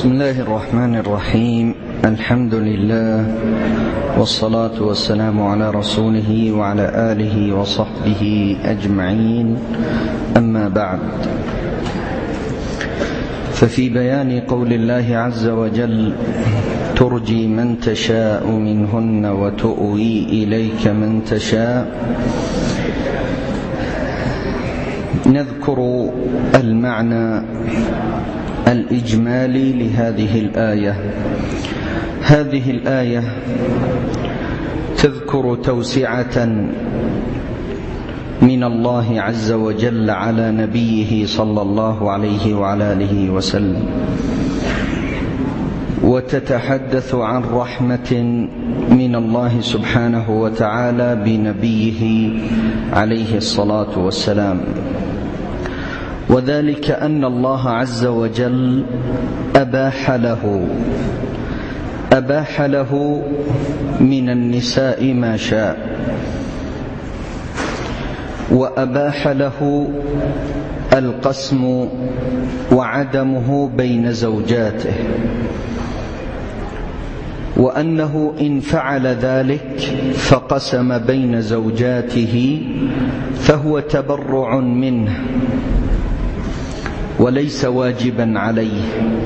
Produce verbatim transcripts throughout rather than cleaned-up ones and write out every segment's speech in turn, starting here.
بسم الله الرحمن الرحيم. الحمد لله والصلاة والسلام على رسوله وعلى آله وصحبه أجمعين، أما بعد، ففي بيان قول الله عز وجل: ترجي من تشاء منهن وتؤوي إليك من تشاء، نذكر المعنى الإجمالي لهذه الآية. هذه الآية تذكر توسعة من الله عز وجل على نبيه صلى الله عليه وعلى آله وسلم، وتتحدث عن رحمة من الله سبحانه وتعالى بنبيه عليه الصلاة والسلام، وذلك أن الله عز وجل أباح له أباح له من النساء ما شاء، وأباح له القسم وعدمه بين زوجاته، وأنه إن فعل ذلك فقسم بين زوجاته فهو تبرع منه وليس واجبا عليه،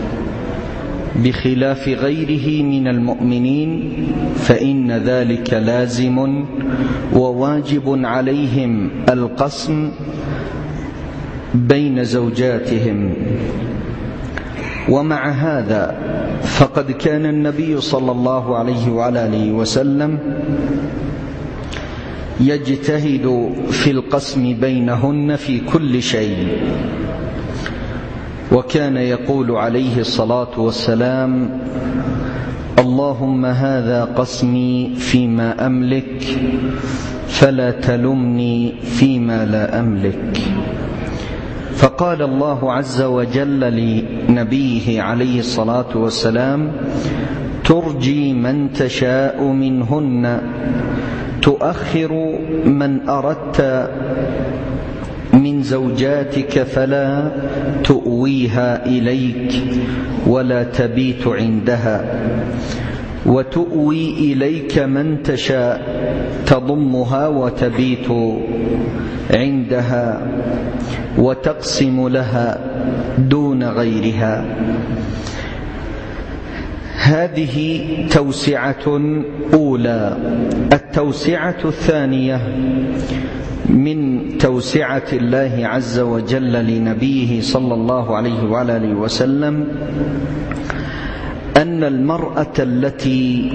بخلاف غيره من المؤمنين فإن ذلك لازم وواجب عليهم القسم بين زوجاتهم. ومع هذا فقد كان النبي صلى الله عليه وعلى آله وسلم يجتهد في القسم بينهن في كل شيء، وكان يقول عليه الصلاة والسلام: اللهم هذا قسمي فيما أملك فلا تلمني فيما لا أملك. فقال الله عز وجل لنبيه عليه الصلاة والسلام: ترجي من تشاء منهن، تؤخر من أردت من زوجاتك فلا تؤويها إليك ولا تبيت عندها، وتؤوي إليك من تشاء، تضمها وتبيت عندها، وتقسم لها دون غيرها. هذه توسعة أولى. التوسعة الثانية من توسعة الله عز وجل لنبيه صلى الله عليه وعلى آله وسلم أن المرأة التي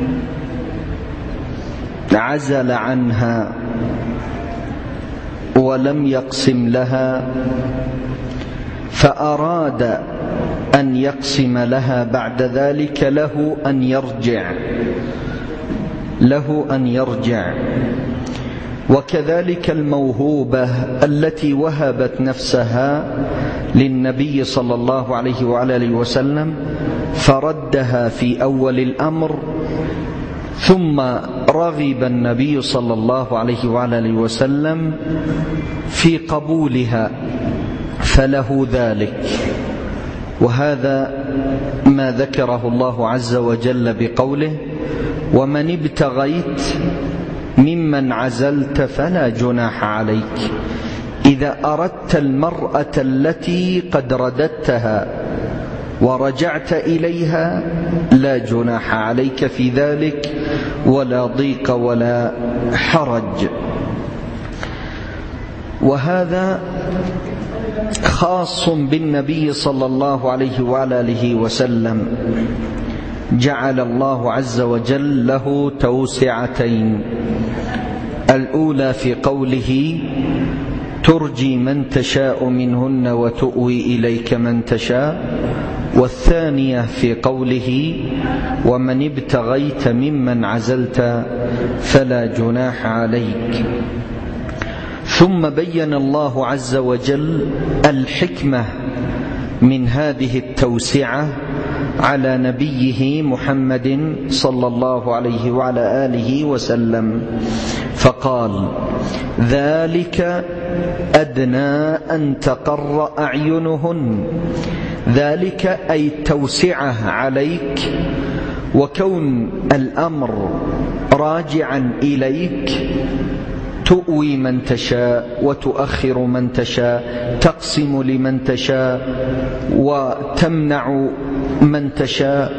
عزل عنها ولم يقسم لها فأراد أن يقسم لها بعد ذلك له أن يرجع له أن يرجع وكذلك الموهوبة التي وهبت نفسها للنبي صلى الله عليه وعلى آله وسلم فردها في أول الأمر، ثم رغب النبي صلى الله عليه وعلى آله وسلم في قبولها فله ذلك. وهذا ما ذكره الله عز وجل بقوله: ومن ابتغيت ممن عزلت فلا جناح عليك. إذا أردت المرأة التي قد رددتها ورجعت إليها لا جناح عليك في ذلك ولا ضيق ولا حرج. وهذا خاص بالنبي صلى الله عليه وعلى آله وسلم، جعل الله عز وجل له توسعتين: الأولى في قوله: ترجي من تشاء منهن وتؤوي إليك من تشاء، والثانية في قوله: ومن ابتغيت ممن عزلت فلا جناح عليك. ثم بين الله عز وجل الحكمة من هذه التوسعة على نبيه محمد صلى الله عليه وعلى آله وسلم، فقال: ذلك أدنى أن تقر أعينهن ذلك أي التوسعة عليك، وكون الأمر راجعا إليك، تؤوي من تشاء وتؤخر من تشاء، تقسم لمن تشاء وتمنع من تشاء،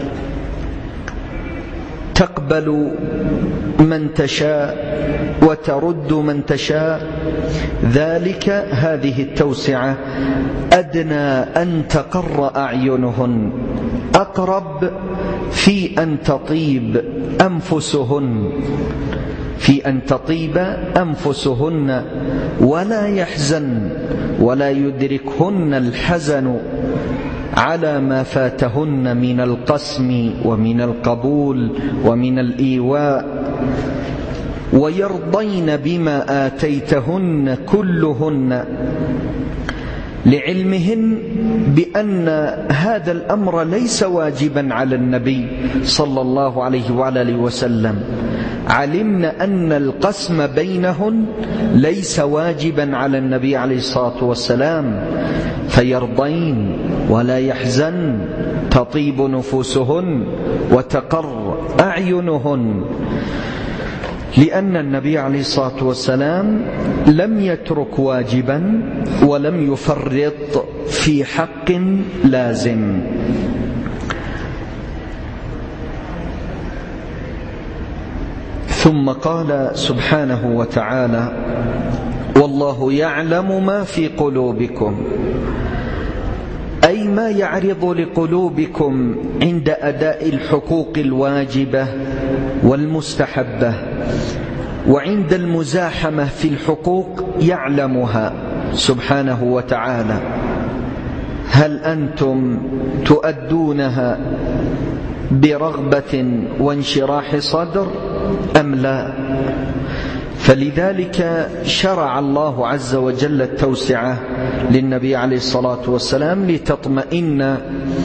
تقبل من تشاء وترد من تشاء. ذلك هذه التوسعة أدنى أن تقر أعينهن، أقرب في أن تطيب أنفسهن، في أن تطيب أنفسهن ولا يحزن ولا يدركهن الحزن على ما فاتهن من القسم ومن القبول ومن الإيواء، ويرضين بما آتيتهن كلهن، لعلمهن بأن هذا الأمر ليس واجبا على النبي صلى الله عليه وآله وسلم. علمن أن القسم بينهن ليس واجبا على النبي عليه الصلاة والسلام، فيرضين ولا يحزن، تطيب نفوسهن وتقر أعينهن، لأن النبي عليه الصلاة والسلام لم يترك واجبا ولم يفرط في حق لازم. ثم قال سبحانه وتعالى: والله يعلم ما في قلوبكم، أي ما يعرض لقلوبكم عند أداء الحقوق الواجبة والمستحبة، وعند المزاحمة في الحقوق يعلمها سبحانه وتعالى. هل أنتم تؤدونها برغبة وانشراح صدر أم لا؟ فلذلك شرع الله عز وجل التوسعة للنبي عليه الصلاة والسلام لتطمئن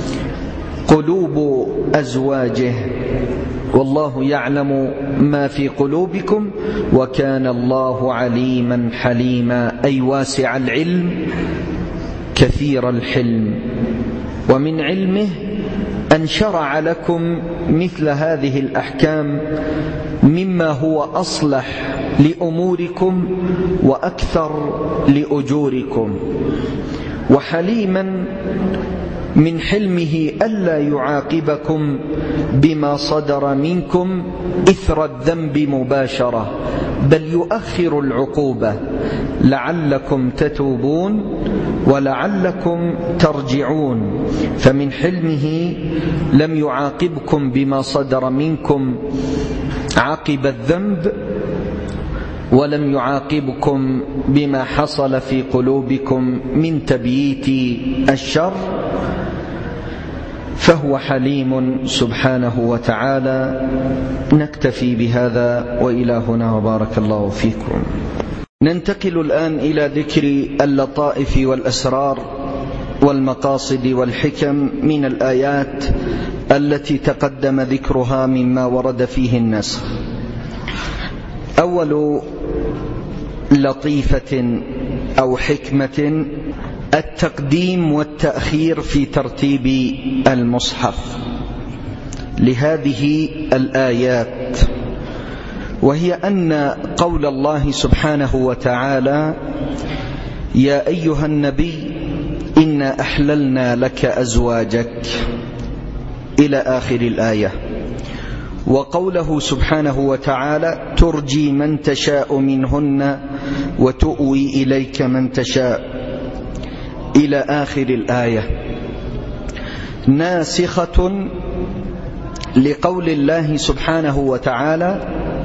قلوب أزواجه. والله يعلم ما في قلوبكم وكان الله عليما حليما، أي واسع العلم كثير الحلم. ومن علمه أن شرع لكم مثل هذه الأحكام مما هو أصلح لأموركم وأكثر لأجوركم. وحليما من حلمه ألا يعاقبكم بما صدر منكم إثر الذنب مباشرة، بل يؤخر العقوبة لعلكم تتوبون ولعلكم ترجعون. فمن حلمه لم يعاقبكم بما صدر منكم عقب الذنب، ولم يعاقبكم بما حصل في قلوبكم من تبييت الشر، فهو حليم سبحانه وتعالى. نكتفي بهذا وإلى هنا وبارك الله فيكم. ننتقل الآن إلى ذكر اللطائف والأسرار والمقاصد والحكم من الآيات التي تقدم ذكرها مما ورد فيه النسخ. أول لطيفة أو حكمة التقديم والتأخير في ترتيب المصحف لهذه الآيات، وهي أن قول الله سبحانه وتعالى: يا أيها النبي إنا أحللنا لك أزواجك، إلى آخر الآية. وقوله سبحانه وتعالى: ترجي من تشاء منهن وتؤوي إليك من تشاء، إلى آخر الآية، ناسخة لقول الله سبحانه وتعالى: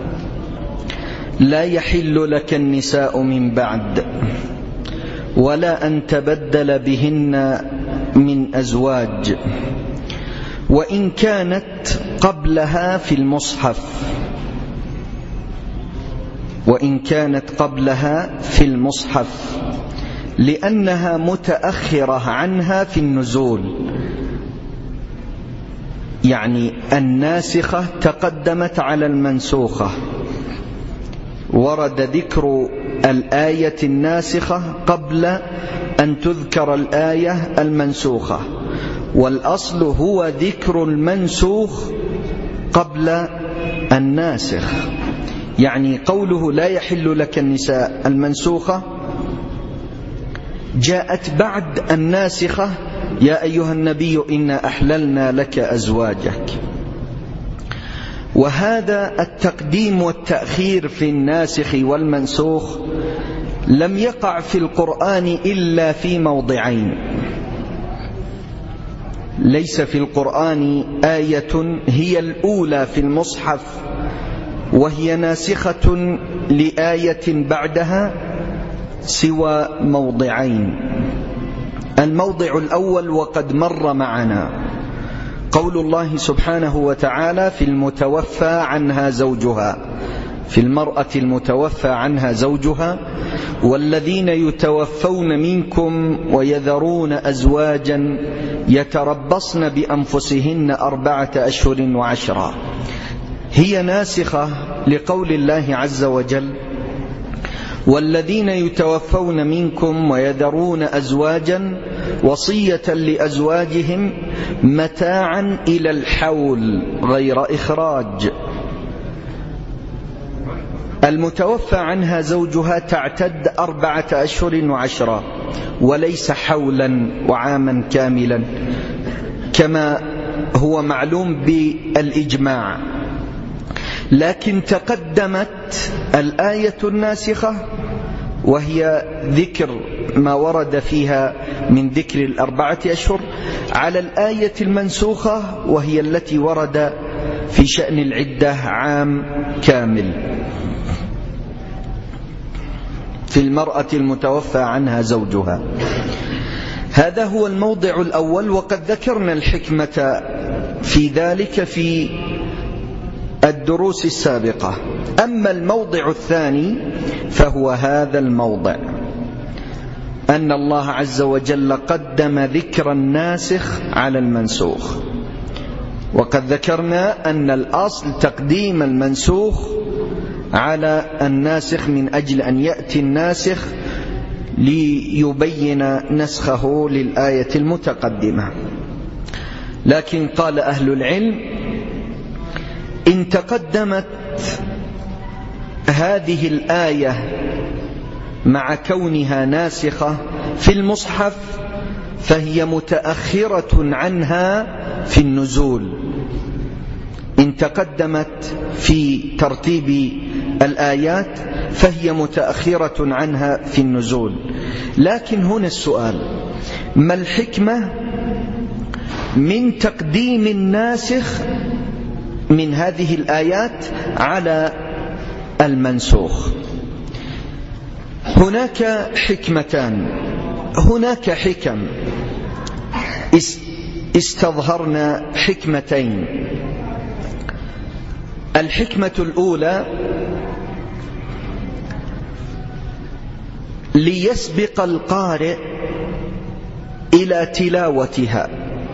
لا يحل لك النساء من بعد ولا أن تبدل بهن من أزواج، وإن كانت قبلها في المصحف وإن كانت قبلها في المصحف لأنها متأخرة عنها في النزول، يعني الناسخة تقدمت على المنسوخة. ورد ذكر الآية الناسخة قبل أن تذكر الآية المنسوخة، والأصل هو ذكر المنسوخ قبل الناسخ. يعني قوله لا يحل لك النساء المنسوخة جاءت بعد الناسخة يا أيها النبي إنا أحللنا لك أزواجك. وهذا التقديم والتأخير في الناسخ والمنسوخ لم يقع في القرآن إلا في موضعين. ليس في القرآن آية هي الأولى في المصحف وهي ناسخة لآية بعدها سوى موضعين. الموضع الأول وقد مر معنا قول الله سبحانه وتعالى في المتوفى عنها زوجها، في المرأة المتوفى عنها زوجها: والذين يتوفون منكم ويذرون أزواجا يتربصن بأنفسهن أربعة أشهر وعشرا. هي ناسخة لقول الله عز وجل: والذين يتوفون منكم ويذرون أزواجا وصية لأزواجهم متاعا إلى الحول غير إخراج. المتوفى عنها زوجها تعتد أربعة أشهر وعشرة وليس حولا وعاما كاملا كما هو معلوم بالإجماع. لكن تقدمت الآية الناسخة وهي ذكر ما ورد فيها من ذكر الأربعة أشهر على الآية المنسوخة وهي التي ورد في شأن العدة عام كامل في المرأة المتوفى عنها زوجها. هذا هو الموضع الأول، وقد ذكرنا الحكمة في ذلك في الدروس السابقة. أما الموضع الثاني فهو هذا الموضع، أن الله عز وجل قدم ذكر الناسخ على المنسوخ. وقد ذكرنا أن الأصل تقديم المنسوخ على الناسخ من أجل أن يأتي الناسخ ليبين نسخه للآية المتقدمة. لكن قال أهل العلم: إن تقدمت هذه الآية مع كونها ناسخة في المصحف فهي متأخرة عنها في النزول. إن تقدمت في ترتيب الآيات فهي متأخرة عنها في النزول. لكن هنا السؤال: ما الحكمة من تقديم الناسخ من هذه الآيات على المنسوخ؟ هناك حكمتان، هناك حكم استظهرنا حكمتين. الحكمة الأولى: ليسبق القارئ إلى تلاوتها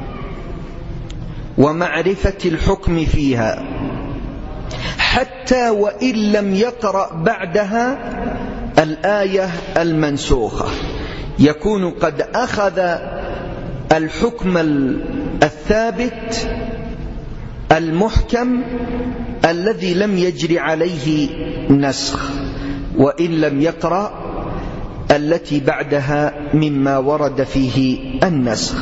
ومعرفة الحكم فيها، حتى وإن لم يقرأ بعدها الآية المنسوخة يكون قد أخذ الحكم الثابت المحكم الذي لم يجري عليه نسخ، وإن لم يقرأ التي بعدها مما ورد فيه النسخ.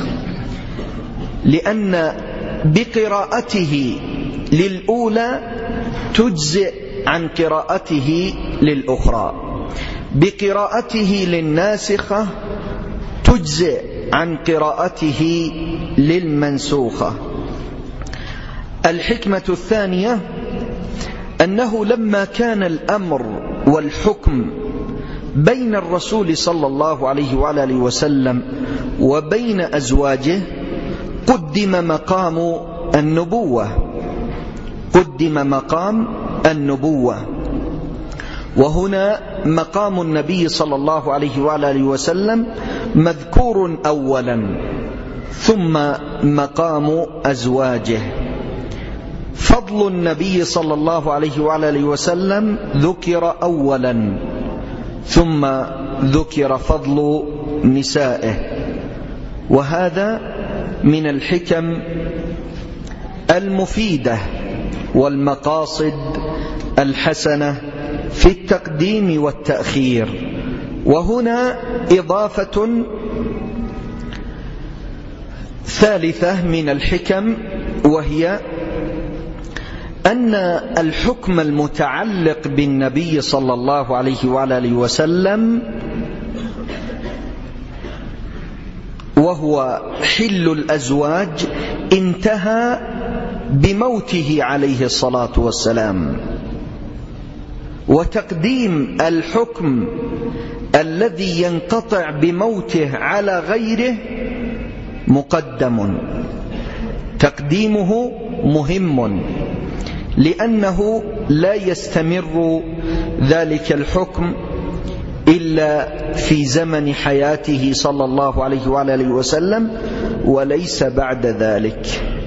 لأن بقراءته للأولى تجزئ عن قراءته للأخرى، بقراءته للناسخة تجزئ عن قراءته للمنسوخة. الحكمة الثانية: أنه لما كان الأمر والحكم بين الرسول صلى الله عليه وعلى آله وسلم وبين أزواجه قدم مقام النبوة، قدم مقام النبوة. وهنا مقام النبي صلى الله عليه وعلى آله وسلم مذكور أولا، ثم مقام أزواجه. فضل النبي صلى الله عليه وعلى آله وسلم ذكر أولا، ثم ذكر فضل نسائه. وهذا من الحكم المفيدة والمقاصد الحسنة في التقديم والتأخير. وهنا إضافة ثالثة من الحكم، وهي أن الحكم المتعلق بالنبي صلى الله عليه وآله وسلم وهو حل الأزواج انتهى بموته عليه الصلاة والسلام، وتقديم الحكم الذي ينقطع بموته على غيره مقدم. تقديمه مهم لأنه لا يستمر ذلك الحكم إلا في زمن حياته صلى الله عليه وآله وسلم وليس بعد ذلك.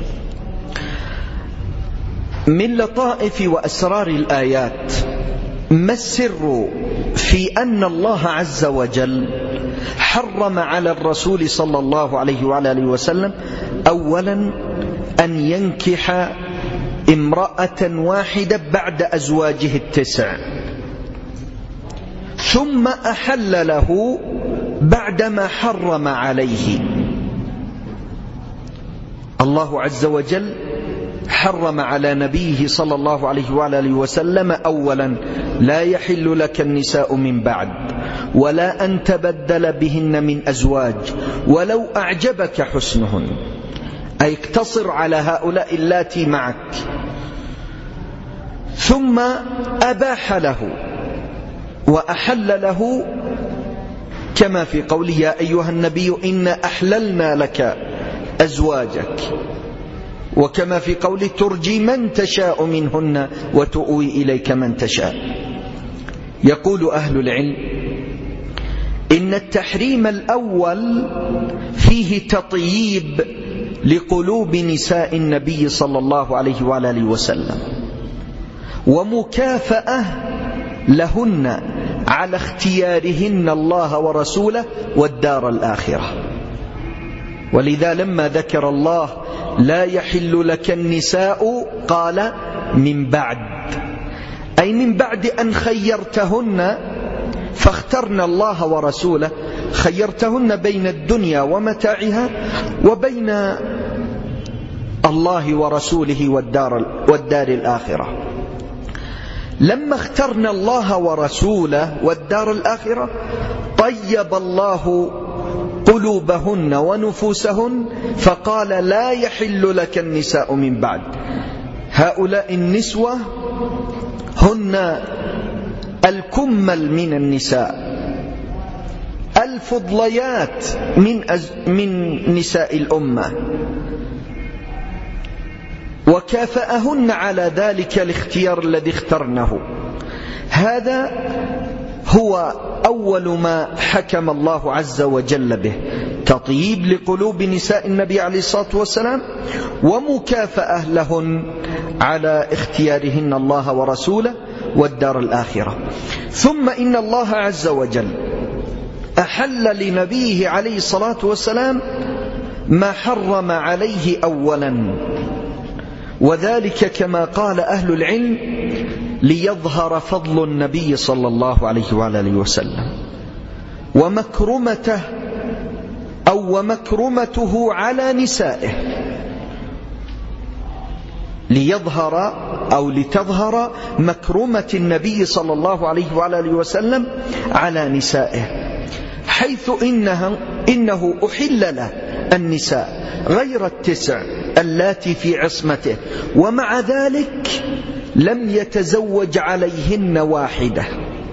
من لطائف وأسرار الآيات ما السر في أن الله عز وجل حرم على الرسول صلى الله عليه وآله وسلم أولا أن ينكح امرأة واحدة بعد أزواجه التسع، ثم أحل له بعدما حرم عليه. الله عز وجل حرم على نبيه صلى الله عليه وآله وسلم أولا لا يحل لك النساء من بعد ولا أن تبدل بهن من أزواج ولو أعجبك حسنهن، أي اقتصر على هؤلاء اللاتي معك. ثم أباح له وأحل له كما في قوله يا أيها النبي إنا أحللنا لك أزواجك، وكما في قوله ترجي من تشاء منهن وتؤوي إليك من تشاء. يقول أهل العلم إن التحريم الأول فيه تطييب لقلوب نساء النبي صلى الله عليه وآله وسلم، ومكافأة لهن على اختيارهن الله ورسوله والدار الآخرة. ولذا لما ذكر الله لا يحل لك النساء قال من بعد، أي من بعد أن خيرتهن فاخترن الله ورسوله، خيرتهن بين الدنيا ومتاعها وبين الله ورسوله والدار, والدار الآخرة. لما اخترنا الله ورسوله والدار الآخرة طيب الله قلوبهن ونفوسهن فقال لا يحل لك النساء من بعد. هؤلاء النسوة هن الكمل من النساء، الفضليات من, من نساء الأمة، وكافأهن على ذلك الاختيار الذي اخترناه. هذا هو أول ما حكم الله عز وجل به، تطيب لقلوب نساء النبي عليه الصلاة والسلام ومكافأة لهن على اختيارهن الله ورسوله والدار الآخرة. ثم إن الله عز وجل أحل لنبيه عليه الصلاة والسلام ما حرم عليه أولا، وذلك كما قال أهل العلم ليظهر فضل النبي صلى الله عليه وآله وسلم ومكرمته أو ومكرمته على نسائه، ليظهر أو لتظهر مكرمة النبي صلى الله عليه وآله وسلم على نسائه، حيث إنه, إنه أحل له النساء غير التسع اللاتي في عصمته، ومع ذلك لم يتزوج عليهن واحدة،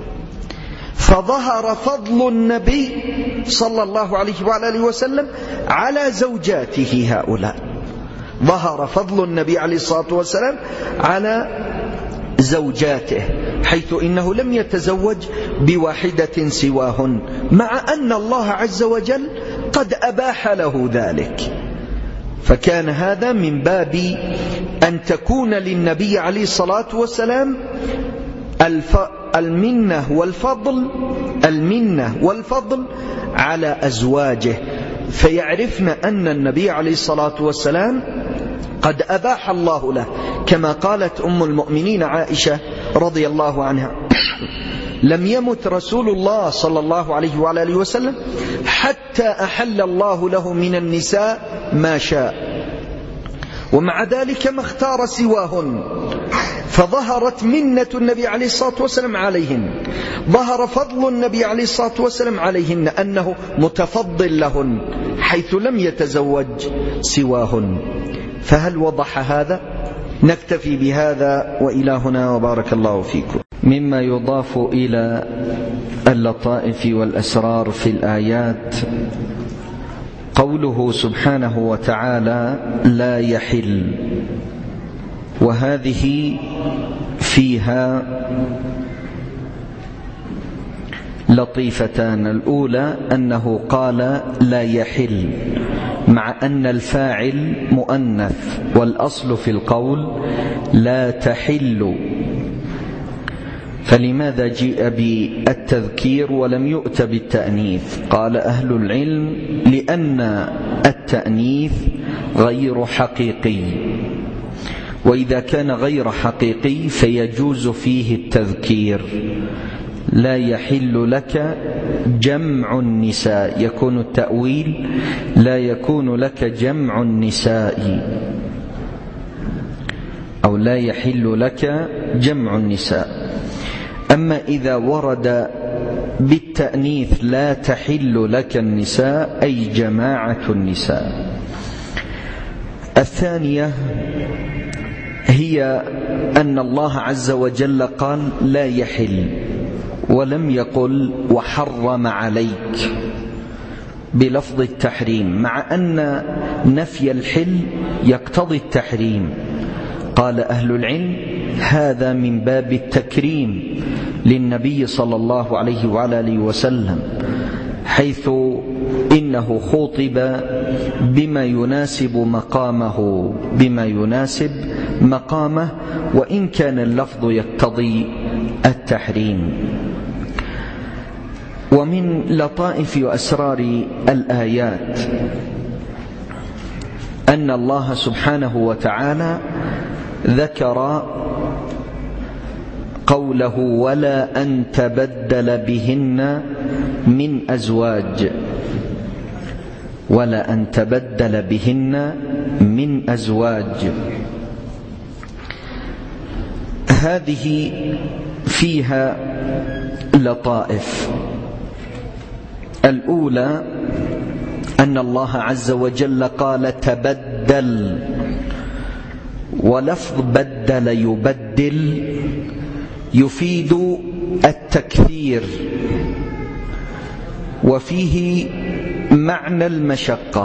فظهر فضل النبي صلى الله عليه وآله وسلم على زوجاته هؤلاء. ظهر فضل النبي عليه الصلاة والسلام على زوجاته، حيث إنه لم يتزوج بواحدة سواهن، مع أن الله عز وجل قد أباح له ذلك. فكان هذا من باب أن تكون للنبي عليه الصلاة والسلام المنة والفضل المنة والفضل على أزواجه، فيعرفن أن النبي عليه الصلاة والسلام قد أباح الله له، كما قالت أم المؤمنين عائشة رضي الله عنها: لم يمت رسول الله صلى الله عليه وعلى آله وسلم حتى أحل الله له من النساء ما شاء، ومع ذلك ما اختار سواهن، فظهرت منة النبي عليه الصلاة والسلام عليهن، ظهر فضل النبي عليه الصلاة والسلام عليهن أنه متفضل لهن حيث لم يتزوج سواهن. فهل وضح هذا؟ نكتفي بهذا وإلى هنا، وبارك الله فيكم. مما يضاف إلى اللطائف والأسرار في الآيات قوله سبحانه وتعالى: لا يحل، وهذه فيها لطيفتان. الأولى أنه قال لا يحل مع أن الفاعل مؤنث، والأصل في القول لا تحل، فلماذا جيء بالتذكير ولم يؤت بالتأنيث؟ قال أهل العلم: لأن التأنيث غير حقيقي، وإذا كان غير حقيقي فيجوز فيه التذكير. لا يحل لك جمع النساء، يكون التأويل لا يكون لك جمع النساء، أو لا يحل لك جمع النساء. أما إذا ورد بالتأنيث لا تحل لك النساء أي جماعة النساء. الثانية هي أن الله عز وجل قال لا يحل، ولم يقل وحرم عليك بلفظ التحريم، مع أن نفي الحل يقتضي التحريم. قال أهل العلم: هذا من باب التكريم للنبي صلى الله عليه وعلى آله وسلم، حيث إنه خوطب بما يناسب مقامه بما يناسب مقامه وإن كان اللفظ يقتضي التحريم. ومن لطائف وأسرار الآيات أن الله سبحانه وتعالى ذكر قوله: ولا أن تبدل بهن من أزواج، ولا أن تبدل بهن من أزواج. هذه فيها لطائف. الأولى أن الله عز وجل قال تبدل، ولفظ بدل يبدل يفيد التكثير، وفيه معنى المشقة،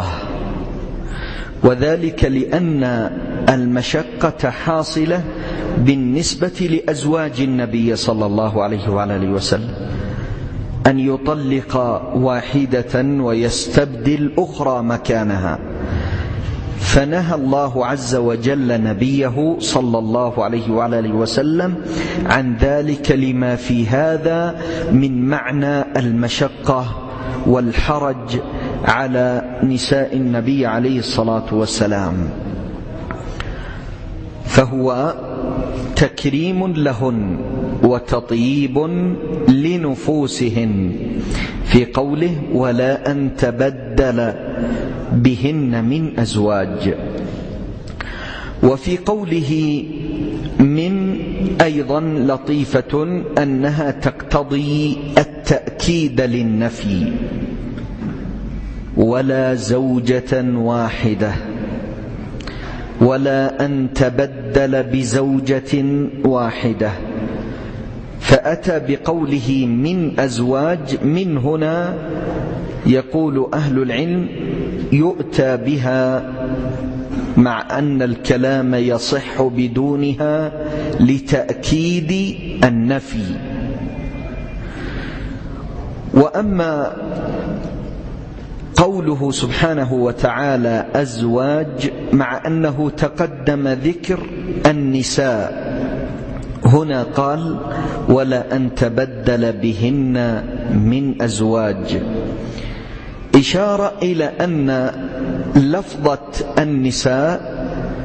وذلك لأن المشقة حاصلة بالنسبة لأزواج النبي صلى الله عليه وعلى آله وسلم، أن يطلق واحدة ويستبدل أخرى مكانها، فنهى الله عز وجل نبيه صلى الله عليه وعلى آله وسلم عن ذلك لما في هذا من معنى المشقة والحرج على نساء النبي عليه الصلاة والسلام، فهو تكريم لهن وتطييب لنفوسهن في قوله: ولا أن تبدل بهن من أزواج. وفي قوله من أيضا لطيفة أنها تقتضي التأكيد للنفي: ولا زوجة واحدة، ولا أن تبدل بزوجة واحدة. فأتى بقوله من أزواج، من هنا يقول أهل العلم يؤتى بها مع أن الكلام يصح بدونها لتأكيد النفي. وأما قوله سبحانه وتعالى أزواج، مع أنه تقدم ذكر النساء هنا قال ولا أن تبدل بهن من أزواج، إشارة إلى أن لفظة النساء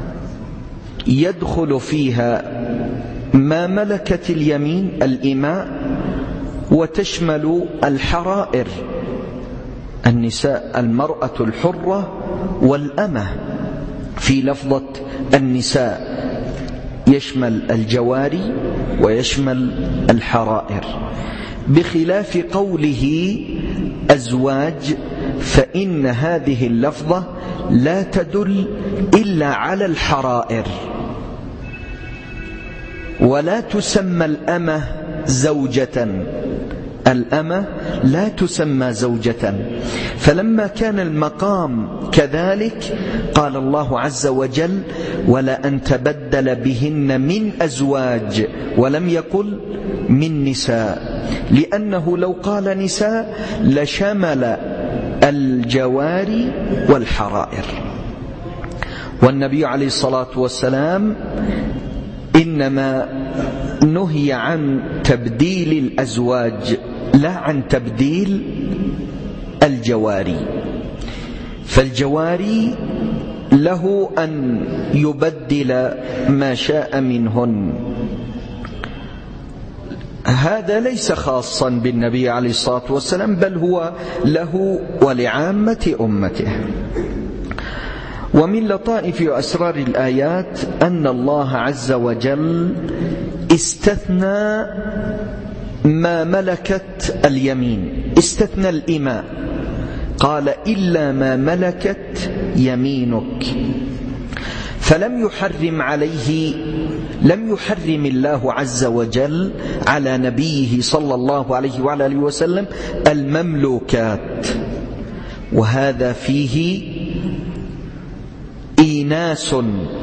يدخل فيها ما ملكت اليمين الإماء، وتشمل الحرائر، النساء المرأة الحرة والأمة. في لفظة النساء يشمل الجواري ويشمل الحرائر، بخلاف قوله أزواج فإن هذه اللفظة لا تدل إلا على الحرائر، ولا تسمى الأمة زوجة، الأمة لا تسمى زوجة. فلما كان المقام كذلك قال الله عز وجل ولا أن تبدل بهن من أزواج، ولم يقل من نساء، لأنه لو قال نساء لشمل الجواري والحرائر. والنبي عليه الصلاة والسلام إنما نهي عن تبديل الأزواج لا عن تبديل الجواري، فالجواري له أن يبدل ما شاء منهن. هذا ليس خاصا بالنبي عليه الصلاة والسلام، بل هو له ولعامة أمته. ومن لطائف وأسرار الآيات أن الله عز وجل استثنى ما ملكت اليمين، استثنى الإماء، قال إلا ما ملكت يمينك، فلم يحرم عليه، لم يحرم الله عز وجل على نبيه صلى الله عليه وعلى آله وسلم المملوكات، وهذا فيه إيناس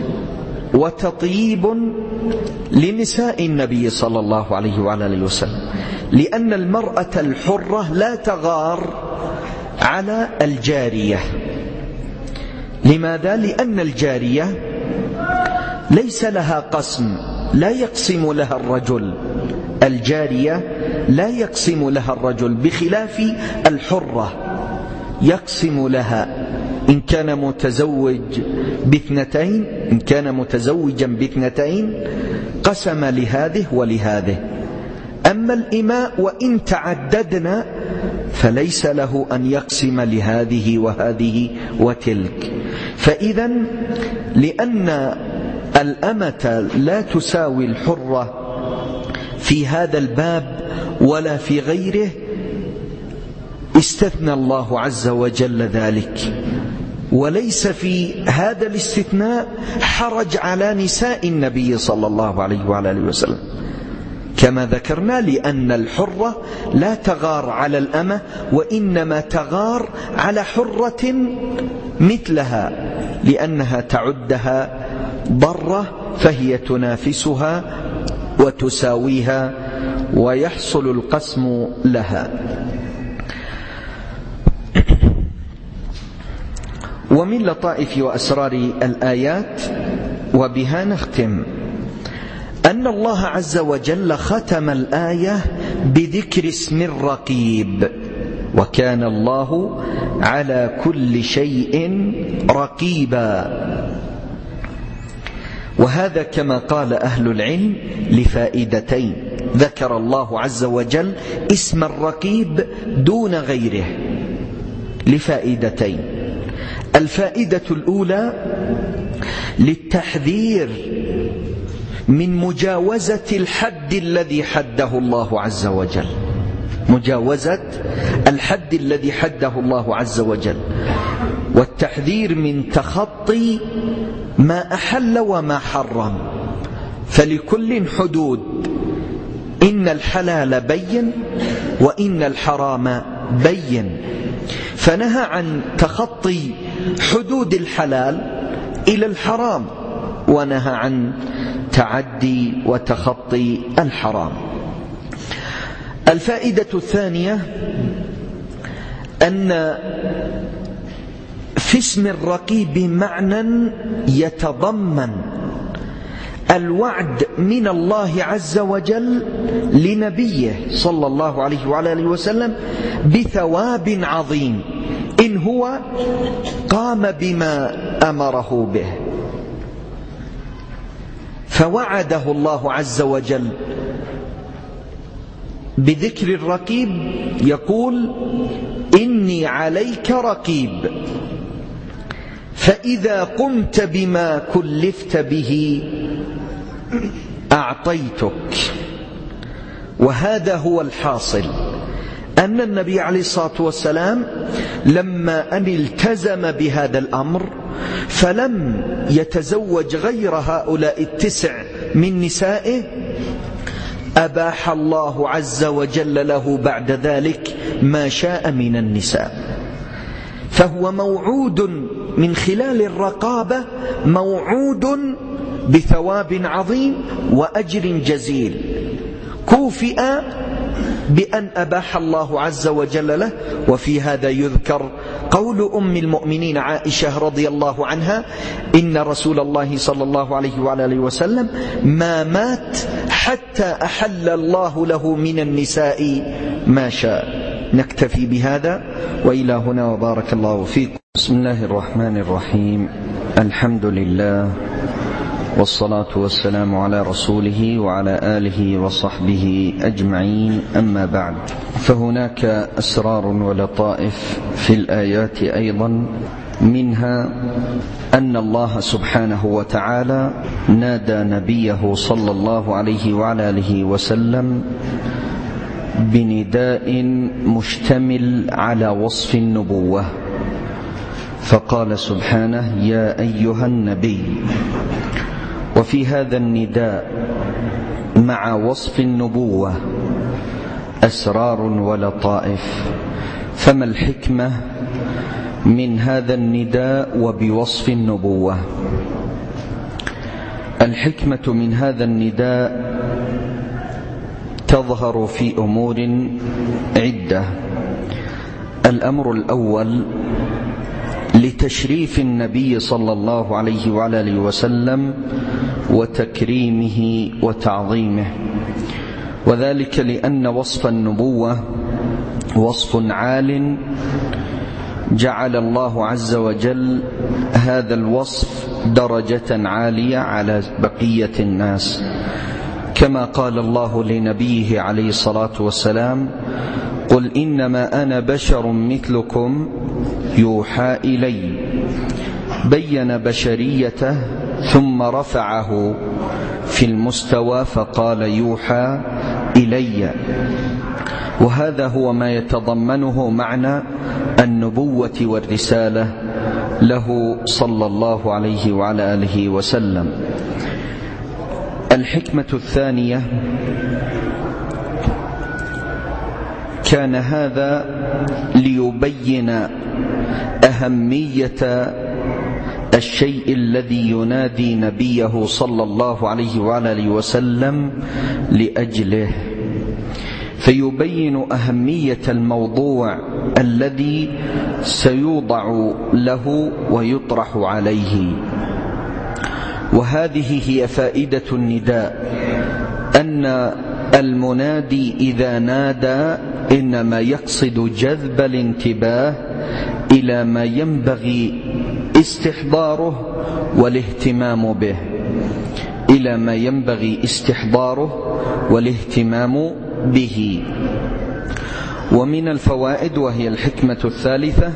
وتطيب لنساء النبي صلى الله عليه وعلى آله وسلم، لأن المرأة الحرة لا تغار على الجارية. لماذا؟ لأن الجارية ليس لها قسم، لا يقسم لها الرجل، الجارية لا يقسم لها الرجل، بخلاف الحرة يقسم لها إن كان متزوج باثنتين، إن كان متزوجا باثنتين قسم لهذه ولهذه. أما الإماء وإن تعددنا فليس له أن يقسم لهذه وهذه وتلك. فإذا لأن الأمة لا تساوي الحرة في هذا الباب ولا في غيره، استثنى الله عز وجل ذلك، وليس في هذا الاستثناء حرج على نساء النبي صلى الله عليه وعلى آله وسلم، كما ذكرنا، لأن الحرة لا تغار على الأمة، وإنما تغار على حرة مثلها، لأنها تعدها ضرة فهي تنافسها وتساويها ويحصل القسم لها. ومن لطائف وأسرار الآيات، وبها نختم، أن الله عز وجل ختم الآية بذكر اسم الرقيب، وكان الله على كل شيء رقيبا. وهذا كما قال أهل العلم لفائدتين، ذكر الله عز وجل اسم الرقيب دون غيره لفائدتين. الفائدة الأولى للتحذير من مجاوزة الحد الذي حده الله عز وجل، مجاوزة الحد الذي حده الله عز وجل، والتحذير من تخطي ما أحل وما حرم، فلكل حدود، إن الحلال بين وإن الحرام بين، فنهى عن تخطي حدود الحلال إلى الحرام، ونهى عن تعدي وتخطي الحرام. الفائدة الثانية أن في اسم الرقيب معنى يتضمن الوعد من الله عز وجل لنبيه صلى الله عليه وعلى آله وسلم بثواب عظيم إن هو قام بما أمره به. فوعده الله عز وجل بذكر الرقيب، يقول: إني عليك رقيب، فإذا قمت بما كلفت به أعطيتك. وهذا هو الحاصل، أن النبي عليه الصلاة والسلام لما أن التزم بهذا الأمر فلم يتزوج غير هؤلاء التسع من نسائه، أباح الله عز وجل له بعد ذلك ما شاء من النساء. فهو موعود من خلال الرقابة، موعود بثواب عظيم وأجر جزيل، كوفئ بأن أباح الله عز وجل له. وفي هذا يذكر قول أم المؤمنين عائشة رضي الله عنها: إن رسول الله صلى الله عليه وعلى آله وسلم ما مات حتى أحل الله له من النساء ما شاء. نكتفي بهذا وإلى هنا، وبارك الله فيكم. بسم الله الرحمن الرحيم. الحمد لله والصلاة والسلام على رسوله وعلى آله وصحبه أجمعين، أما بعد، فهناك أسرار ولطائف في الآيات أيضا، منها أن الله سبحانه وتعالى نادى نبيه صلى الله عليه وعلى آله وسلم بنداء مشتمل على وصف النبوة، فقال سبحانه: يا أيها النبي. وفي هذا النداء مع وصف النبوة أسرار ولطائف، فما الحكمة من هذا النداء وبوصف النبوة؟ الحكمة من هذا النداء تظهر في أمور عدة. الأمر الأول لتشريف النبي صلى الله عليه وعلى آله وسلم وتكريمه وتعظيمه، وذلك لأن وصف النبوة وصف عال، جعل الله عز وجل هذا الوصف درجة عالية على بقية الناس، كما قال الله لنبيه عليه الصلاة والسلام: قل إنما أنا بشر مثلكم يوحى إلي. بين بشريته ثم رفعه في المستوى فقال: يوحى إلي. وهذا هو ما يتضمنه معنى النبوة والرسالة له صلى الله عليه وعلى آله وسلم. الحكمة الثانية: كان هذا ليبين أهمية الشيء الذي ينادي نبيه صلى الله عليه وعلى آله وسلم لأجله، فيبين أهمية الموضوع الذي سيوضع له ويطرح عليه. وهذه هي فائدة النداء، أن المنادي إذا نادى إنما يقصد جذب الانتباه إلى ما ينبغي استحضاره والاهتمام به، إلى ما ينبغي استحضاره والاهتمام به. ومن الفوائد، وهي الحكمة الثالثة،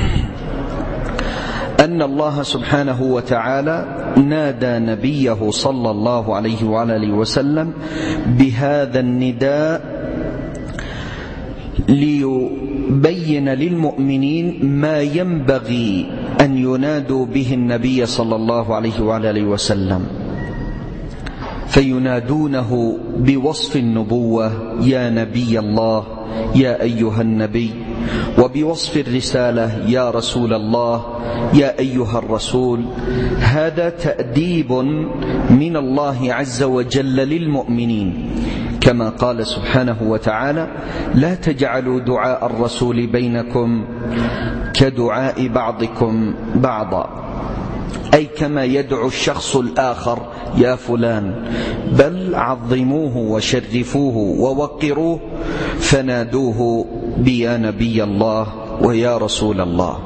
أن الله سبحانه وتعالى نادى نبيه صلى الله عليه وعلى آله وسلم بهذا النداء ليبين للمؤمنين ما ينبغي أن ينادوا به النبي صلى الله عليه وعلى آله وسلم، فينادونه بوصف النبوة: يا نبي الله، يا أيها النبي، وبوصف الرسالة: يا رسول الله، يا أيها الرسول. هذا تأديب من الله عز وجل للمؤمنين، كما قال سبحانه وتعالى: لا تجعلوا دعاء الرسول بينكم كدعاء بعضكم بعضا. أي كما يدعو الشخص الآخر يا فلان، بل عظموه وشرفوه ووقروه فنادوه بيا نبي الله ويا رسول الله.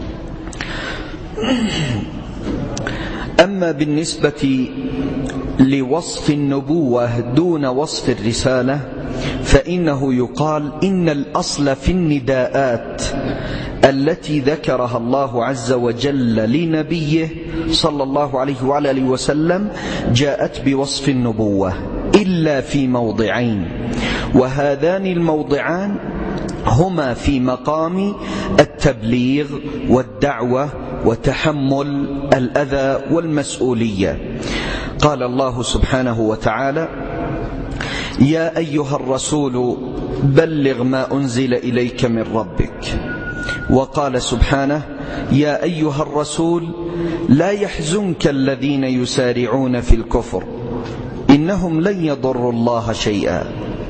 أما بالنسبة لوصف النبوة دون وصف الرسالة فإنه يقال إن الأصل في النداءات التي ذكرها الله عز وجل لنبيه صلى الله عليه وعلى آله وسلم جاءت بوصف النبوة إلا في موضعين، وهذان الموضعان هما في مقام التبليغ والدعوة وتحمل الأذى والمسؤولية. قال الله سبحانه وتعالى: يا أيها الرسول بلغ ما أنزل إليك من ربك. وقال سبحانه: يا أيها الرسول لا يحزنك الذين يسارعون في الكفر إنهم لن يضروا الله شيئا.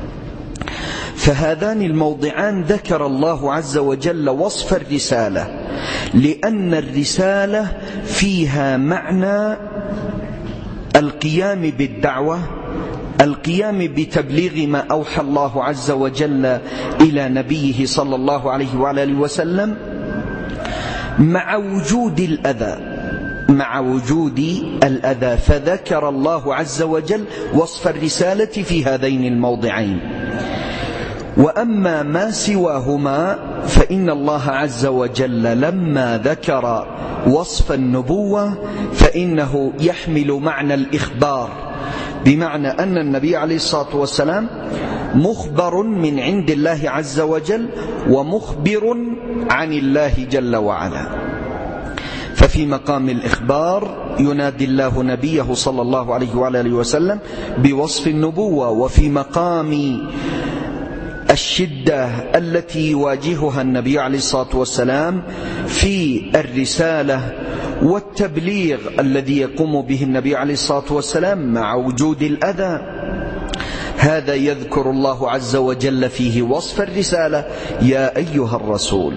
فهذان الموضعان ذكر الله عز وجل وصف الرسالة، لأن الرسالة فيها معنى القيام بالدعوة، القيام بتبليغ ما أوحى الله عز وجل إلى نبيه صلى الله عليه وعلى آله وسلم، مع وجود الأذى مع وجود الأذى فذكر الله عز وجل وصف الرسالة في هذين الموضعين. وأما ما سواهما فإن الله عز وجل لما ذكر وصف النبوة فإنه يحمل معنى الإخبار، بمعنى أن النبي عليه الصلاة والسلام مخبر من عند الله عز وجل ومخبر عن الله جل وعلا. ففي مقام الإخبار ينادي الله نبيه صلى الله عليه وعلى آله وسلم بوصف النبوة، وفي مقام الشدة التي يواجهها النبي عليه الصلاة والسلام في الرسالة والتبليغ الذي يقوم به النبي عليه الصلاة والسلام مع وجود الأذى، هذا يذكر الله عز وجل فيه وصف الرسالة: يا أيها الرسول.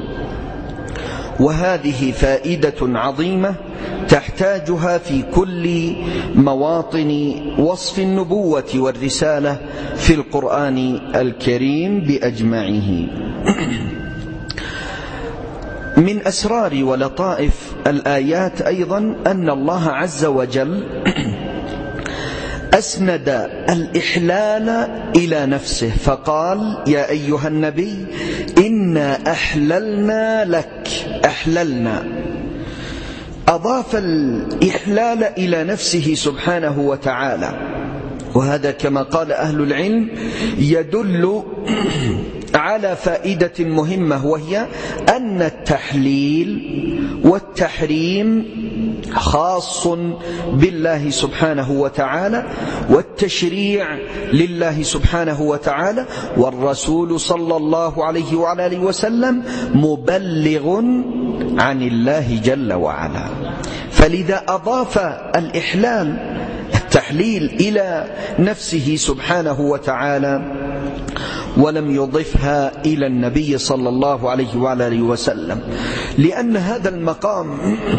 وهذه فائدة عظيمة تحتاجها في كل مواطن وصف النبوة والرسالة في القرآن الكريم بأجمعه. من أسرار ولطائف الآيات أيضا أن الله عز وجل أسند الإحلال إلى نفسه فقال: يا أيها النبي إنا أحللنا لك. أحللنا، أضاف الإحلال إلى نفسه سبحانه وتعالى، وهذا كما قال أهل العلم يدل على فائدة مهمة، وهي أن التحليل والتحريم خاص بالله سبحانه وتعالى، والتشريع لله سبحانه وتعالى، والرسول صلى الله عليه وعلى آله وسلم مبلغ عن الله جل وعلا. فلذا أضاف الإحلال التحليل إلى نفسه سبحانه وتعالى ولم يضفها إلى النبي صلى الله عليه وعلى آله وسلم، لأن هذا المقام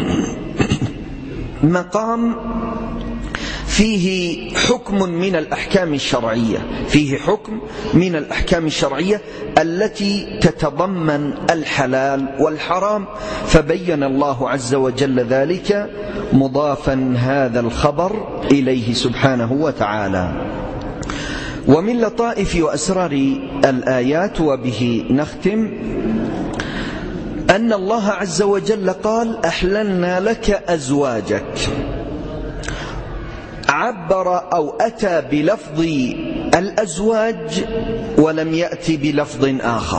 مقام فيه حكم من الأحكام الشرعية، فيه حكم من الأحكام الشرعية التي تتضمن الحلال والحرام، فبين الله عز وجل ذلك مضافا هذا الخبر إليه سبحانه وتعالى. ومن لطائف وأسرار الآيات وبه نختم أن الله عز وجل قال: أحللنا لك أزواجك. عبر أو أتى بلفظ الأزواج ولم يأتي بلفظ آخر،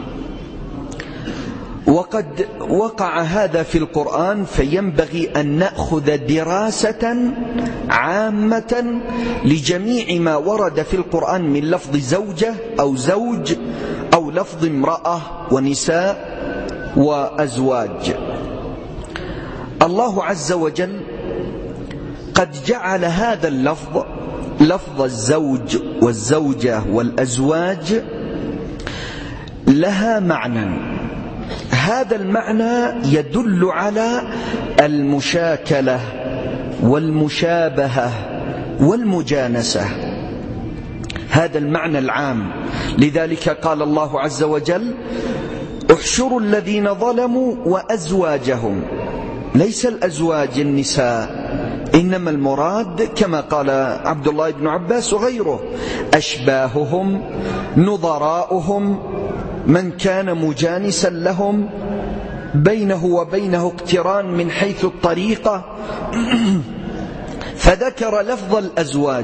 وقد وقع هذا في القرآن، فينبغي أن نأخذ دراسة عامة لجميع ما ورد في القرآن من لفظ زوجة أو زوج أو لفظ امرأة ونساء وأزواج. الله عز وجل قد جعل هذا اللفظ، لفظ الزوج والزوجة والأزواج، لها معنى. هذا المعنى يدل على المشاكلة والمشابهة والمجانسة، هذا المعنى العام. لذلك قال الله عز وجل: احشروا الذين ظلموا وأزواجهم. ليس الأزواج النساء، إنما المراد كما قال عبد الله بن عباس وغيره أشباههم، نظراؤهم، من كان مجانسا لهم، بينه وبينه اقتران من حيث الطريقة. فذكر لفظ الأزواج.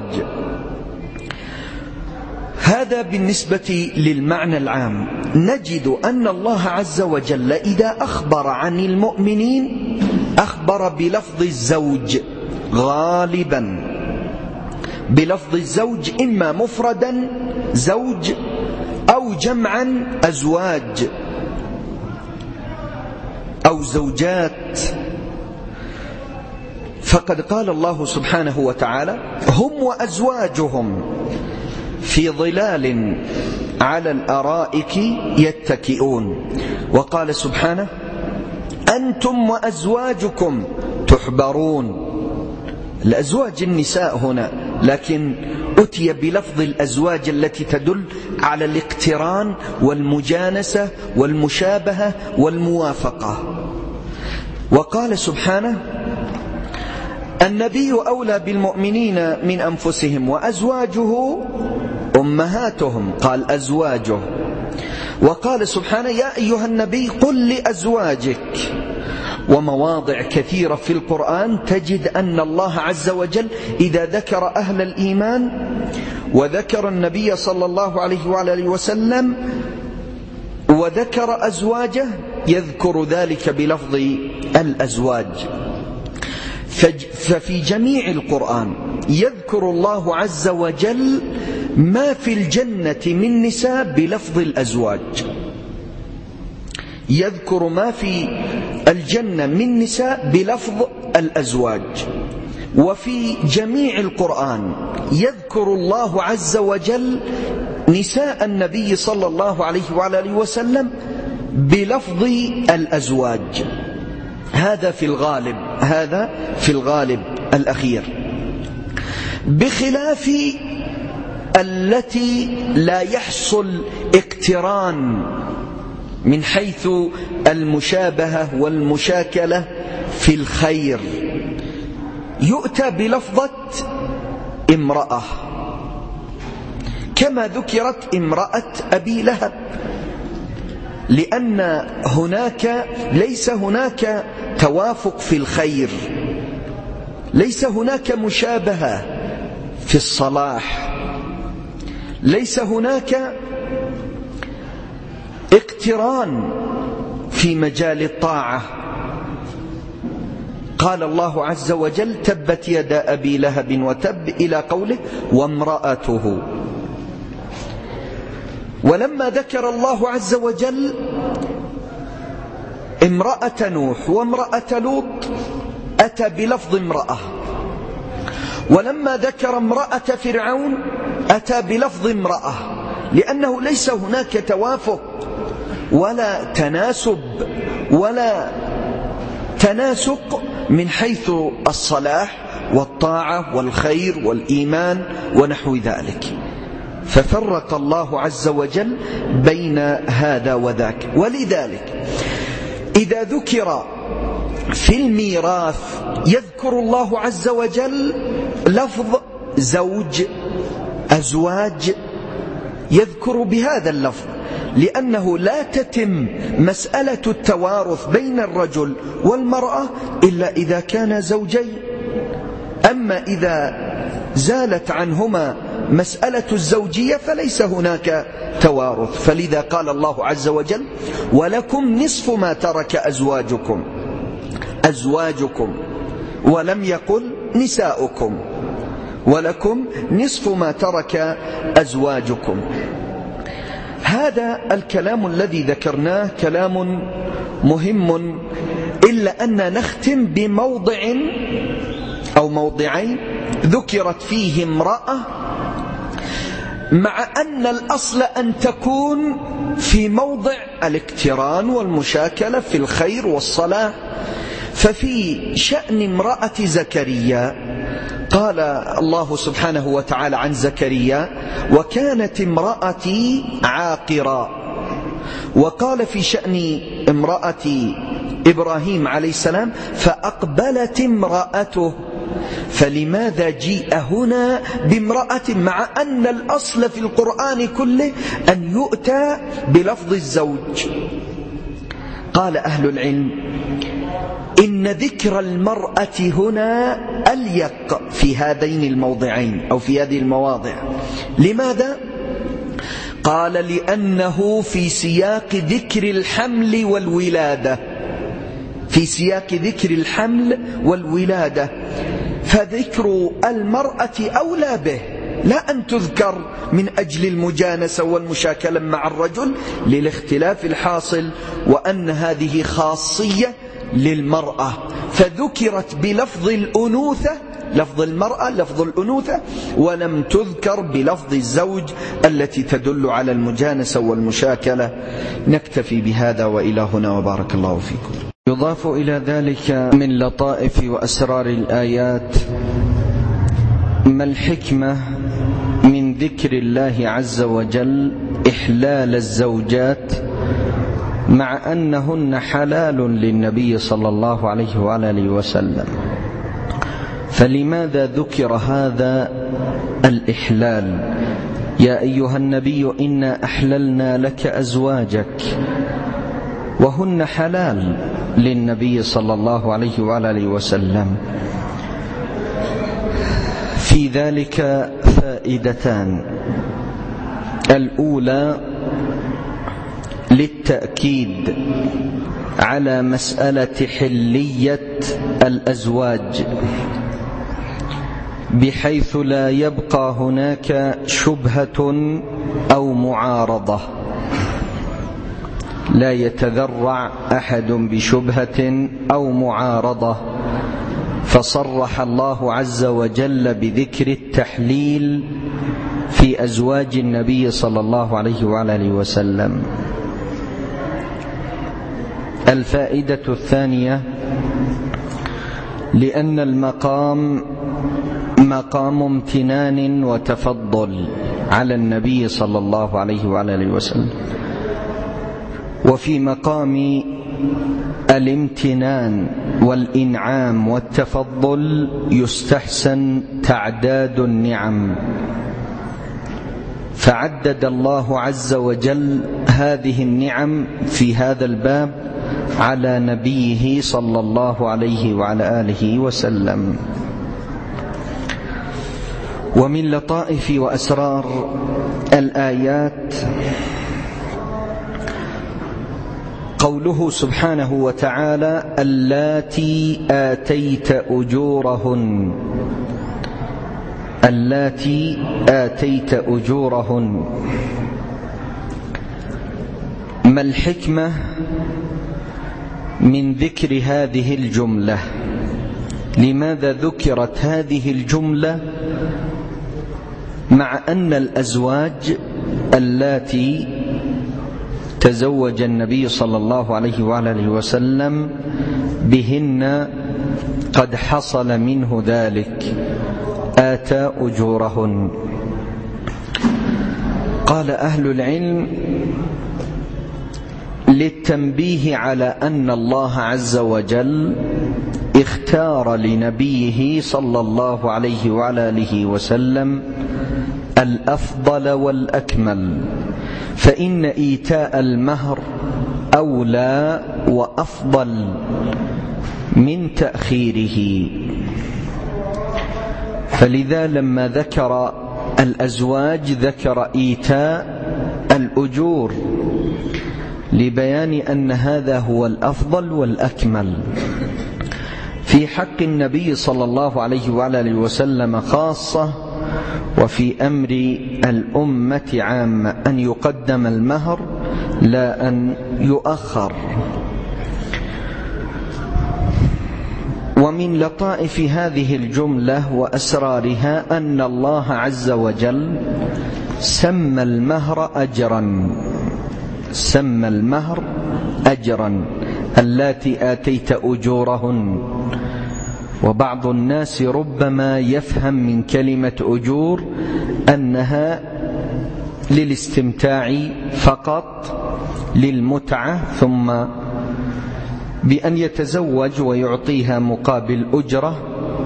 هذا بالنسبة للمعنى العام. نجد أن الله عز وجل إذا أخبر عن المؤمنين أخبر بلفظ الزوج غالبا، بلفظ الزوج، إما مفردا زوج أو جمعا أزواج أو زوجات. فقد قال الله سبحانه وتعالى: هم وأزواجهم في ظلال على الأرائك يتكئون. وقال سبحانه: أنتم وأزواجكم تحبرون. الأزواج النساء هنا، لكن أتي بلفظ الأزواج التي تدل على الاقتران والمجانسة والمشابهة والموافقة. وقال سبحانه: النبي أولى بالمؤمنين من أنفسهم وأزواجه أمهاتهم. قال أزواجه. وقال سبحانه: يا أيها النبي قل لأزواجك. ومواضع كثيرة في القرآن تجد أن الله عز وجل إذا ذكر أهل الإيمان وذكر النبي صلى الله عليه وآله وسلم وذكر أزواجه يذكر ذلك بلفظ الأزواج. ففي جميع القرآن يذكر الله عز وجل ما في الجنة من نساء بلفظ الأزواج، يذكر ما في الجنة من نساء بلفظ الأزواج. وفي جميع القرآن يذكر الله عز وجل نساء النبي صلى الله عليه وآله وسلم بلفظ الأزواج. هذا في الغالب، هذا في الغالب الأخير، بخلاف التي لا يحصل اقتران من حيث المشابهة والمشاكلة في الخير. يؤتى بلفظة امرأة كما ذكرت امرأة أبي لهب، لأن هناك ليس هناك توافق في الخير، ليس هناك مشابهة في الصلاح، ليس هناك اقتران في مجال الطاعة. قال الله عز وجل: تبت يدا أبي لهب وتب، إلى قوله: وامرأته. ولما ذكر الله عز وجل امرأة نوح وامرأة لوط أتى بلفظ امرأة، ولما ذكر امرأة فرعون أتى بلفظ امرأة، لأنه ليس هناك توافق ولا تناسب ولا تناسق من حيث الصلاح والطاعة والخير والإيمان ونحو ذلك. ففرق الله عز وجل بين هذا وذاك. ولذلك إذا ذكر في الميراث يذكر الله عز وجل لفظ زوج، أزواج، يذكر بهذا اللفظ، لأنه لا تتم مسألة التوارث بين الرجل والمرأة إلا إذا كان زوجين. أما إذا زالت عنهما مسألة الزوجية فليس هناك توارث. فلذا قال الله عز وجل: ولكم نصف ما ترك أزواجكم أزواجكم ولم يقل نساؤكم، ولكم نصف ما ترك أزواجكم. هذا الكلام الذي ذكرناه كلام مهم، إلا أن نختم بموضع أو موضعين ذكرت فيه امرأة مع أن الأصل أن تكون في موضع الاقتران والمشاكلة في الخير والصلاح. ففي شأن امرأة زكريا قال الله سبحانه وتعالى عن زكريا: وكانت امرأتي عاقرا. وقال في شأن امرأة إبراهيم عليه السلام: فأقبلت امرأته. فلماذا جيء هنا بامرأة مع أن الأصل في القرآن كله أن يؤتى بلفظ الزوج؟ قال أهل العلم: إن ذكر المرأة هنا أليق في هذين الموضعين أو في هذه المواضع. لماذا؟ قال: لأنه في سياق ذكر الحمل والولادة، في سياق ذكر الحمل والولادة، فذكر المرأة أولى به، لا أن تذكر من أجل المجانسة والمشاكلة مع الرجل للاختلاف الحاصل، وأن هذه خاصية للمرأة، فذكرت بلفظ الأنوثة، لفظ المرأة لفظ الأنوثة، ولم تذكر بلفظ الزوج التي تدل على المجانسة والمشاكلة. نكتفي بهذا وإلى هنا، وبارك الله فيكم. يضاف إلى ذلك من لطائف وأسرار الآيات ما الحكمة من ذكر الله عز وجل إحلال الزوجات مع أنهن حلال للنبي صلى الله عليه وآله وسلم. فلماذا ذكر هذا الإحلال؟ يا أيها النبي إنا أحللنا لك أزواجك، وهن حلال للنبي صلى الله عليه وآله وسلم. في ذلك فائدتان: الأولى للتأكيد على مسألة حلية الأزواج، بحيث لا يبقى هناك شبهة أو معارضة، لا يتذرع أحد بشبهة أو معارضة، فصرح الله عز وجل بذكر التحليل في أزواج النبي صلى الله عليه وآله وسلم. الفائدة الثانية: لأن المقام مقام امتنان وتفضل على النبي صلى الله عليه وآله وسلم، وفي مقام الامتنان والإنعام والتفضل يستحسن تعداد النعم، فعدد الله عز وجل هذه النعم في هذا الباب على نبيه صلى الله عليه وعلى آله وسلم. ومن لطائف وأسرار الآيات قوله سبحانه وتعالى: اللاتي آتيت أجورهن، اللاتي آتيت أجورهن. ما الحكمة من ذكر هذه الجملة؟ لماذا ذكرت هذه الجملة مع أن الأزواج اللاتي تزوج النبي صلى الله عليه وآله وسلم بهن قد حصل منه ذلك، آتى أجورهن؟ قال أهل العلم: للتنبيه على أن الله عز وجل اختار لنبيه صلى الله عليه وآله وسلم الأفضل والأكمل، فإن إيتاء المهر أولى وأفضل من تأخيره. فلذا لما ذكر الأزواج ذكر إيتاء الأجور، لبيان أن هذا هو الأفضل والأكمل. في حق النبي صلى الله عليه وآله وسلم خاصة، وفي أمر الأمة عامة، أن يقدم المهر لا أن يؤخر. ومن لطائف هذه الجملة وأسرارها أن الله عز وجل سمى المهر أجرا، سمى المهر أجرا اللاتي آتيت أجورهن. وبعض الناس ربما يفهم من كلمة أجور أنها للاستمتاع فقط، للمتعة، ثم بأن يتزوج ويعطيها مقابل أجرة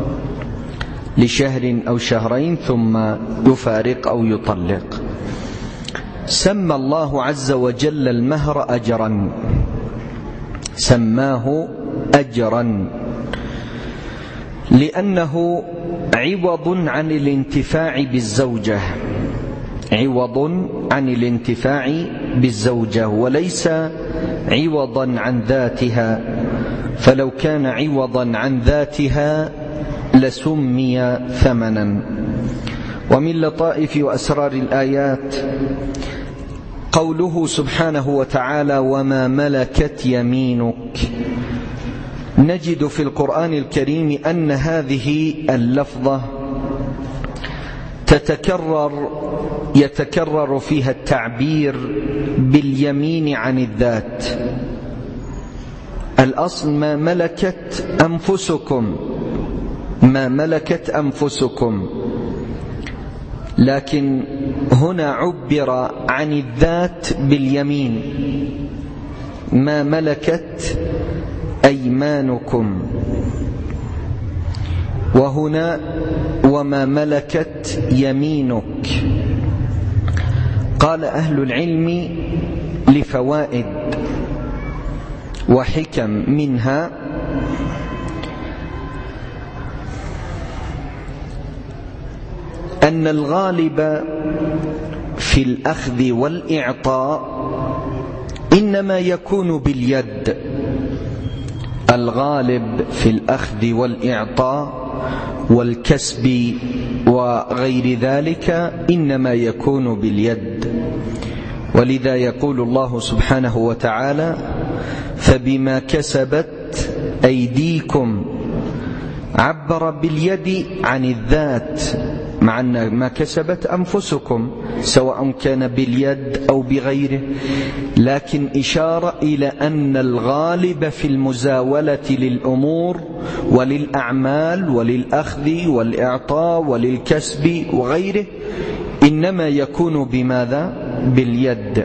لشهر أو شهرين ثم يفارق أو يطلق. سمى الله عز وجل المهر أجرا، سماه أجرا لأنه عوض عن الانتفاع بالزوجة، عوض عن الانتفاع بالزوجة وليس عوضا عن ذاتها، فلو كان عوضا عن ذاتها لسمي ثمنا. ومن لطائف وأسرار الآيات قوله سبحانه وتعالى وما ملكت يمينك. نجد في القرآن الكريم أن هذه اللفظة تتكرر يتكرر فيها التعبير باليمين عن الذات. الأصل ما ملكت أنفسكم، ما ملكت أنفسكم، لكن هنا عبر عن الذات باليمين، ما ملكت أيمانكم، وهنا وما ملكت يمينك. قال أهل العلم لفوائد وحكم، منها أن الغالب في الأخذ والإعطاء إنما يكون باليد، الغالب في الأخذ والإعطاء والكسب وغير ذلك إنما يكون باليد. ولذا يقول الله سبحانه وتعالى فبما كسبت أيديكم، عبر باليد عن الذات، مع أن ما كسبت أنفسكم سواء كان باليد أو بغيره، لكن إشارة إلى أن الغالب في المزاولة للأمور وللأعمال وللأخذ والإعطاء وللكسب وغيره إنما يكون بماذا؟ باليد.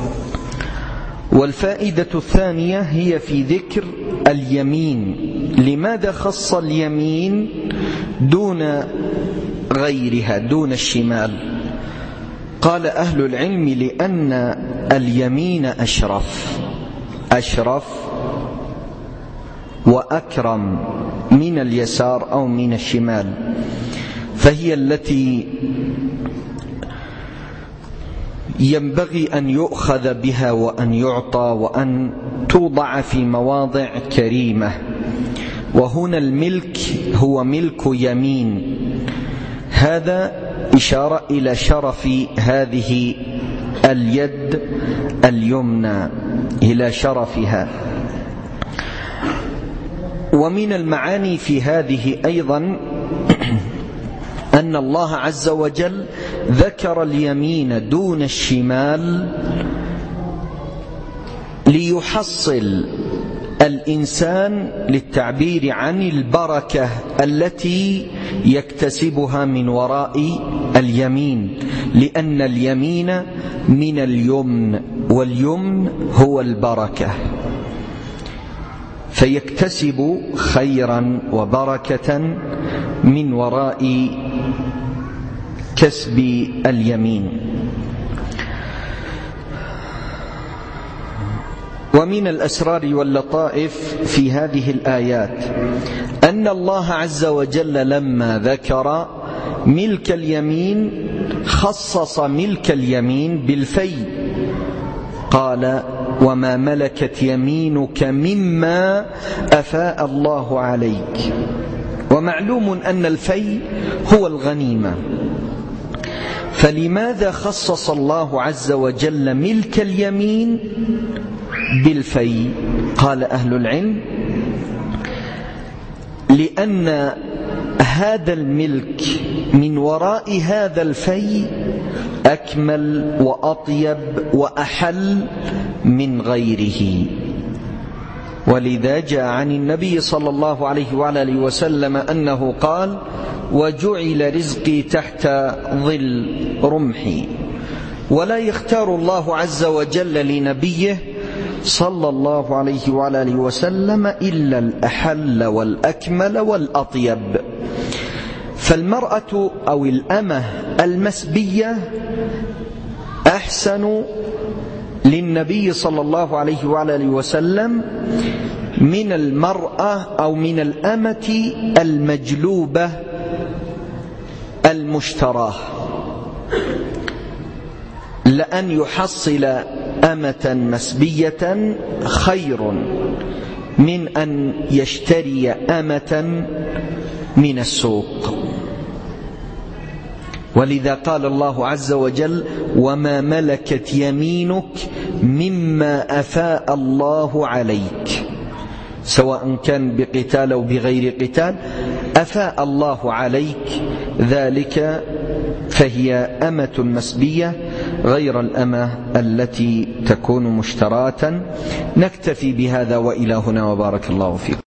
والفائدة الثانية هي في ذكر اليمين. لماذا خص اليمين دون غيرها، دون الشمال؟ قال أهل العلم لأن اليمين أشرف أشرف وأكرم من اليسار أو من الشمال، فهي التي ينبغي أن يؤخذ بها وأن يعطى وأن توضع في مواضع كريمة. وهنا الملك هو ملك يمين، هذا إشارة إلى شرف هذه اليد اليمنى، إلى شرفها. ومن المعاني في هذه أيضا أن الله عز وجل ذكر اليمين دون الشمال ليحصل الإنسان للتعبير عن البركة التي يكتسبها من وراء اليمين، لأن اليمين من اليمن، واليمن هو البركة، فيكتسب خيرا وبركة من وراء كسب اليمين. ومن الأسرار واللطائف في هذه الآيات أن الله عز وجل لما ذكر ملك اليمين خصص ملك اليمين بالفي، قال وما ملكت يمينك مما أفاء الله عليك. ومعلوم أن الفي هو الغنيمة، فلماذا خصص الله عز وجل ملك اليمين بالفي؟ قال أهل العلم لأن هذا الملك من وراء هذا الفي أكمل وأطيب وأحل من غيره. ولذا جاء عن النبي صلى الله عليه وعلى آله وسلم أنه قال: وجعل رزقي تحت ظل رمحي. ولا يختار الله عز وجل لنبيه صلى الله عليه وعلى آله وسلم إلا الأحل والأكمل والأطيب. فالمرأة أو الأمة المسبية أحسن للنبي صلى الله عليه وعلى آله وسلم من المرأة أو من الأمة المجلوبة المشتراه، لأن يحصل أمة مسبية خير من أن يشتري أمة من السوق. ولذا قال الله عز وجل: وما ملكت يمينك مما أفاء الله عليك، سواء كان بقتال أو بغير قتال، أفاء الله عليك ذلك، فهي أمة مسبية غير الأمة التي تكون مشتراة. نكتفي بهذا وإلى هنا، وبارك الله فيكم.